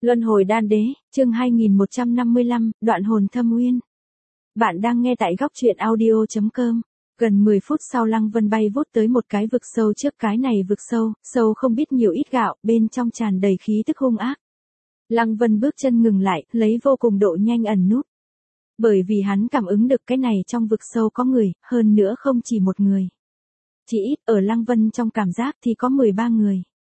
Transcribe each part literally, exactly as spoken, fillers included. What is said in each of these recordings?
Luân hồi đan đế, chương hai nghìn một trăm năm mươi lăm, đoạn hồn thâm uyên. Bạn đang nghe tại góc truyện audio chấm com. Gần mười phút sau Lăng Vân bay vút tới một cái vực sâu trước cái này vực sâu, sâu không biết nhiều ít gạo, bên trong tràn đầy khí tức hung ác. Lăng Vân bước chân ngừng lại, lấy vô cùng độ nhanh ẩn núp. Bởi vì hắn cảm ứng được cái này trong vực sâu có người, hơn nữa không chỉ một người. Chỉ ít ở Lăng Vân trong cảm giác thì có mười ba người.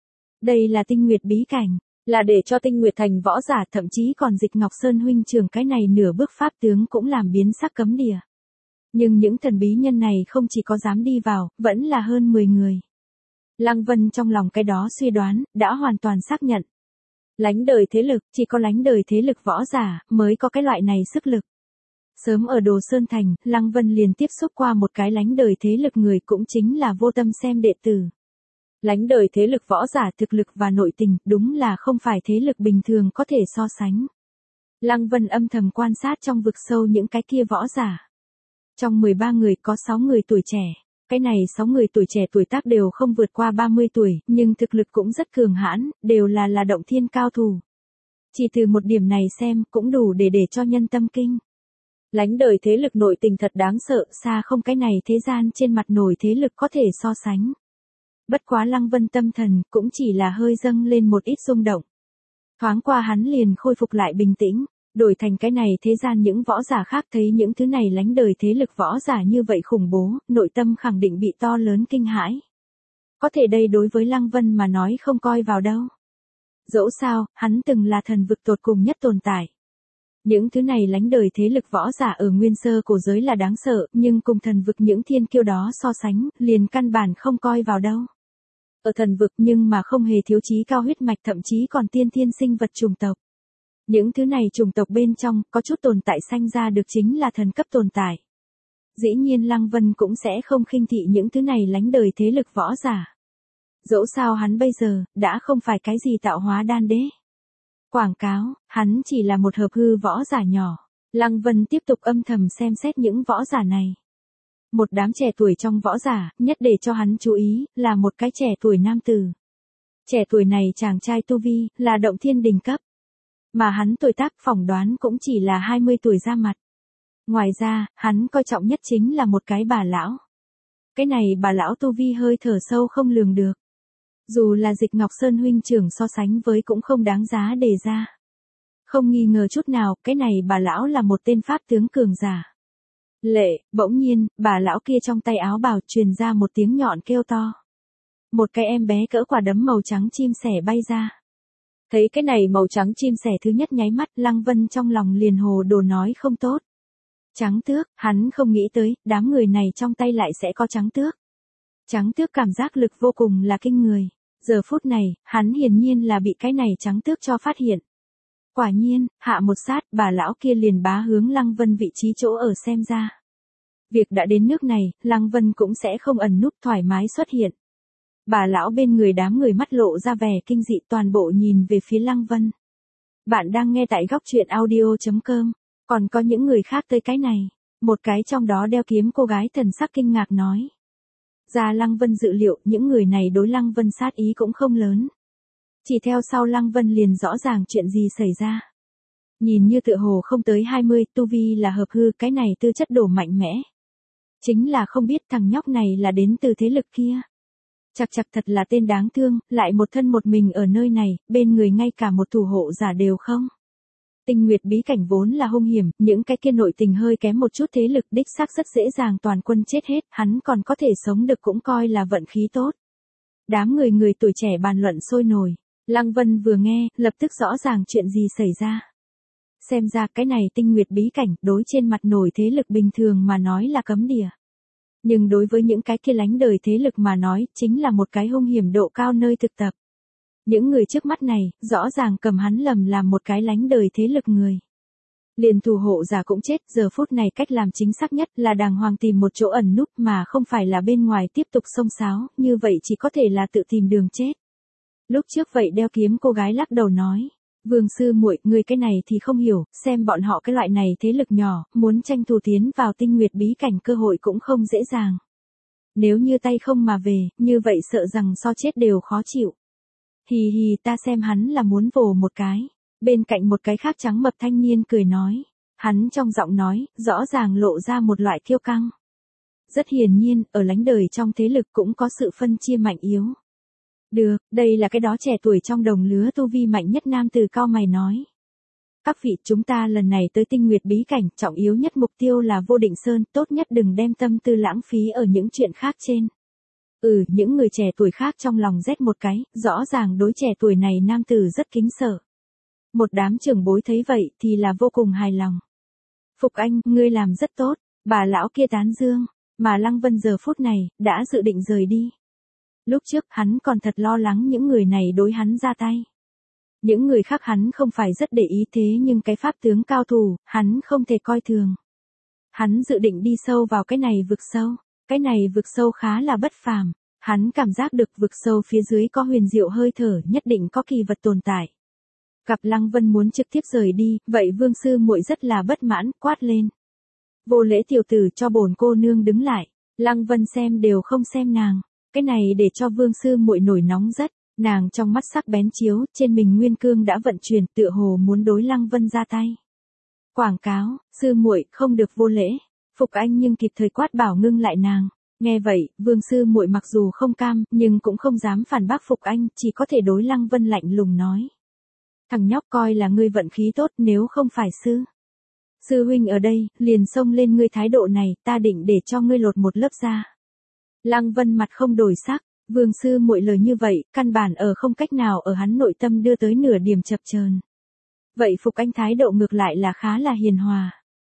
Đây là Tinh Nguyệt bí cảnh. Là để cho Tinh Nguyệt thành võ giả, thậm chí còn Dịch Ngọc Sơn huynh trưởng cái này nửa bước pháp tướng cũng làm biến sắc cấm địa. Nhưng những thần bí nhân này không chỉ có dám đi vào, vẫn là hơn mười người. Lăng Vân trong lòng cái đó suy đoán, đã hoàn toàn xác nhận. Lánh đời thế lực, chỉ có lánh đời thế lực võ giả, mới có cái loại này sức lực. Sớm ở Đồ Sơn Thành, Lăng Vân liền tiếp xúc qua một cái lánh đời thế lực người cũng chính là Vô Tâm xem đệ tử. Lánh đời thế lực võ giả thực lực và nội tình đúng là không phải thế lực bình thường có thể so sánh. Lăng Vân âm thầm quan sát trong vực sâu những cái kia võ giả. Trong mười ba người có sáu người tuổi trẻ. Cái này sáu người tuổi trẻ tuổi tác đều không vượt qua ba mươi tuổi, nhưng thực lực cũng rất cường hãn, đều là là động thiên cao thủ. Chỉ từ một điểm này xem cũng đủ để để cho nhân tâm kinh. Lánh đời thế lực nội tình thật đáng sợ, xa không cái này thế gian trên mặt nổi thế lực có thể so sánh. Bất quá Lăng Vân tâm thần cũng chỉ là hơi dâng lên một ít rung động. Thoáng qua hắn liền khôi phục lại bình tĩnh, đổi thành cái này thế gian những võ giả khác thấy những thứ này lánh đời thế lực võ giả như vậy khủng bố, nội tâm khẳng định bị to lớn kinh hãi. Có thể đây đối với Lăng Vân mà nói không coi vào đâu. Dẫu sao, hắn từng là thần vực tột cùng nhất tồn tại. Những thứ này lánh đời thế lực võ giả ở nguyên sơ cổ giới là đáng sợ, nhưng cùng thần vực những thiên kiêu đó so sánh, liền căn bản không coi vào đâu. Ở thần vực nhưng mà không hề thiếu chí cao huyết mạch, thậm chí còn tiên thiên sinh vật chủng tộc. Những thứ này chủng tộc bên trong, có chút tồn tại sanh ra được chính là thần cấp tồn tại. Dĩ nhiên Lăng Vân cũng sẽ không khinh thị những thứ này lánh đời thế lực võ giả. Dẫu sao hắn bây giờ, đã không phải cái gì tạo hóa đan đế. Quảng cáo, hắn chỉ là một hợp hư võ giả nhỏ. Lăng Vân tiếp tục âm thầm xem xét những võ giả này. Một đám trẻ tuổi trong võ giả, nhất để cho hắn chú ý, là một cái trẻ tuổi nam tử. Trẻ tuổi này chàng trai tu vi, là động thiên đỉnh cấp. Mà hắn tuổi tác phỏng đoán cũng chỉ là hai mươi tuổi ra mặt. Ngoài ra, hắn coi trọng nhất chính là một cái bà lão. Cái này bà lão tu vi hơi thở sâu không lường được. Dù là Dịch Ngọc Sơn huynh trưởng so sánh với cũng không đáng giá đề ra. Không nghi ngờ chút nào, cái này bà lão là một tên pháp tướng cường giả. Lệ, bỗng nhiên, bà lão kia trong tay áo bào truyền ra một tiếng nhọn kêu to. Một cái em bé cỡ quả đấm màu trắng chim sẻ bay ra. Thấy cái này màu trắng chim sẻ thứ nhất nháy mắt, Lăng Vân trong lòng liền hồ đồ nói không tốt. Trắng tước, hắn không nghĩ tới, đám người này trong tay lại sẽ có trắng tước. Trắng tước cảm giác lực vô cùng là kinh người. Giờ phút này, hắn hiển nhiên là bị cái này trắng tước cho phát hiện. Quả nhiên, hạ một sát, bà lão kia liền bá hướng Lăng Vân vị trí chỗ ở xem ra. Việc đã đến nước này, Lăng Vân cũng sẽ không ẩn núp thoải mái xuất hiện. Bà lão bên người đám người mắt lộ ra vẻ kinh dị toàn bộ nhìn về phía Lăng Vân. Bạn đang nghe tại góc truyện audio chấm com, còn có những người khác tới cái này. Một cái trong đó đeo kiếm cô gái thần sắc kinh ngạc nói. Ra Lăng Vân dự liệu những người này đối Lăng Vân sát ý cũng không lớn. Chỉ theo sau Lăng Vân liền rõ ràng chuyện gì xảy ra. Nhìn như tựa hồ không tới hai mươi, tu vi là hợp hư, cái này tư chất đổ mạnh mẽ. Chính là không biết thằng nhóc này là đến từ thế lực kia. Chặt chặt thật là tên đáng thương, lại một thân một mình ở nơi này, bên người ngay cả một thủ hộ giả đều không. Tinh Nguyệt bí cảnh vốn là hung hiểm, những cái kia nội tình hơi kém một chút thế lực đích xác rất dễ dàng toàn quân chết hết, hắn còn có thể sống được cũng coi là vận khí tốt. Đám người người tuổi trẻ bàn luận sôi nổi. Lăng Vân vừa nghe, lập tức rõ ràng chuyện gì xảy ra. Xem ra cái này Tinh Nguyệt bí cảnh, đối trên mặt nổi thế lực bình thường mà nói là cấm địa. Nhưng đối với những cái kia lánh đời thế lực mà nói, chính là một cái hung hiểm độ cao nơi thực tập. Những người trước mắt này, rõ ràng cầm hắn lầm làm một cái lánh đời thế lực người. Liền thủ hộ giả cũng chết, giờ phút này cách làm chính xác nhất là đàng hoàng tìm một chỗ ẩn núp mà không phải là bên ngoài tiếp tục xông xáo, như vậy chỉ có thể là tự tìm đường chết. Lúc trước vậy đeo kiếm cô gái lắc đầu nói, Vương sư muội, người cái này thì không hiểu, xem bọn họ cái loại này thế lực nhỏ, muốn tranh thủ tiến vào Tinh Nguyệt bí cảnh cơ hội cũng không dễ dàng. Nếu như tay không mà về, như vậy sợ rằng so chết đều khó chịu. Hì hì, ta xem hắn là muốn vồ một cái. Bên cạnh một cái khác trắng mập thanh niên cười nói. Hắn trong giọng nói, rõ ràng lộ ra một loại kiêu căng. Rất hiển nhiên, ở lánh đời trong thế lực cũng có sự phân chia mạnh yếu. Được, đây là cái đó trẻ tuổi trong đồng lứa tu vi mạnh nhất nam từ cao mày nói. Các vị, chúng ta lần này tới Tinh Nguyệt bí cảnh, trọng yếu nhất mục tiêu là Vô Định Sơn, tốt nhất đừng đem tâm tư lãng phí ở những chuyện khác trên. Ừ, những người trẻ tuổi khác trong lòng rét một cái, rõ ràng đối trẻ tuổi này nam tử rất kính sợ. Một đám trưởng bối thấy vậy thì là vô cùng hài lòng. Phục Anh, ngươi làm rất tốt, bà lão kia tán dương, mà Lăng Vân giờ phút này, đã dự định rời đi. Lúc trước hắn còn thật lo lắng những người này đối hắn ra tay. Những người khác hắn không phải rất để ý thế nhưng cái pháp tướng cao thủ, hắn không thể coi thường. Hắn dự định đi sâu vào cái này vực sâu, cái này vực sâu khá là bất phàm, hắn cảm giác được vực sâu phía dưới có huyền diệu hơi thở, nhất định có kỳ vật tồn tại. Gặp Lăng Vân muốn trực tiếp rời đi, vậy Vương sư muội rất là bất mãn, quát lên. Vô lễ tiểu tử, cho bổn cô nương đứng lại. Lăng Vân xem đều không xem nàng, cái này để cho Vương sư muội nổi nóng rất. Nàng trong mắt sắc bén chiếu, trên mình nguyên cương đã vận chuyển, tựa hồ muốn đối Lăng Vân ra tay. Quảng cáo, sư muội không được vô lễ. Phục Anh nhưng kịp thời quát bảo ngưng lại nàng. Nghe vậy, Vương sư muội mặc dù không cam, nhưng cũng không dám phản bác Phục Anh, chỉ có thể đối Lăng Vân lạnh lùng nói. Thằng nhóc coi là ngươi vận khí tốt, nếu không phải sư. Sư huynh ở đây, liền xông lên ngươi thái độ này, ta định để cho ngươi lột một lớp da. Lăng Vân mặt không đổi sắc. Vương sư muội lời như vậy, căn bản ở không cách nào ở hắn nội tâm đưa tới nửa điểm chập chờn. Vậy Phục Anh thái độ ngược lại là khá là hiền hòa.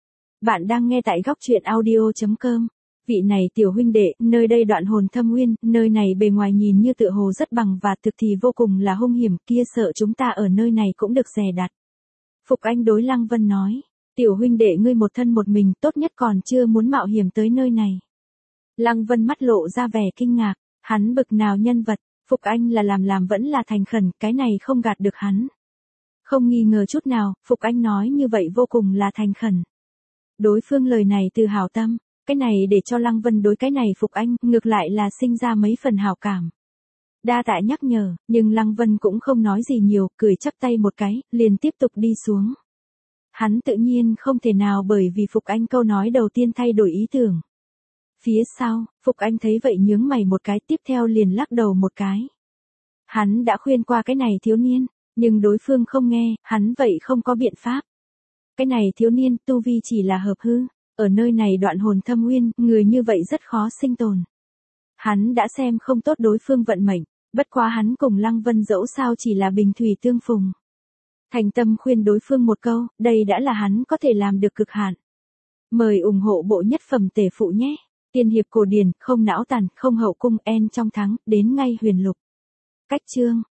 Bạn đang nghe tại góc truyện audio chấm com. Vị này tiểu huynh đệ, nơi đây Đoạn Hồn Thâm Uyên, nơi này bề ngoài nhìn như tựa hồ rất bằng và thực thì vô cùng là hung hiểm, kia sợ chúng ta ở nơi này cũng được dè đặt. Phục Anh đối Lăng Vân nói, tiểu huynh đệ ngươi một thân một mình, tốt nhất còn chưa muốn mạo hiểm tới nơi này. Lăng Vân mắt lộ ra vẻ kinh ngạc. Hắn bực nào nhân vật, Phục Anh là làm làm vẫn là thành khẩn, cái này không gạt được hắn. Không nghi ngờ chút nào, Phục Anh nói như vậy vô cùng là thành khẩn. Đối phương lời này từ hảo tâm, cái này để cho Lăng Vân đối cái này Phục Anh ngược lại là sinh ra mấy phần hảo cảm. Đa tạ nhắc nhở, nhưng Lăng Vân cũng không nói gì nhiều, cười chắp tay một cái, liền tiếp tục đi xuống. Hắn tự nhiên không thể nào bởi vì Phục Anh câu nói đầu tiên thay đổi ý tưởng. Phía sau, Phục Anh thấy vậy nhướng mày một cái, tiếp theo liền lắc đầu một cái. Hắn đã khuyên qua cái này thiếu niên, nhưng đối phương không nghe, hắn vậy không có biện pháp. Cái này thiếu niên tu vi chỉ là hợp hư, ở nơi này Đoạn Hồn Thâm Uyên, người như vậy rất khó sinh tồn. Hắn đã xem không tốt đối phương vận mệnh, bất quá hắn cùng Lăng Vân dẫu sao chỉ là bình thủy tương phùng. Thành tâm khuyên đối phương một câu, đây đã là hắn có thể làm được cực hạn. Mời ủng hộ bộ nhất phẩm tể phụ nhé. Tiên hiệp cổ điển, không não tàn, không hậu cung, en trong thắng, đến ngay huyền lục. Cách chương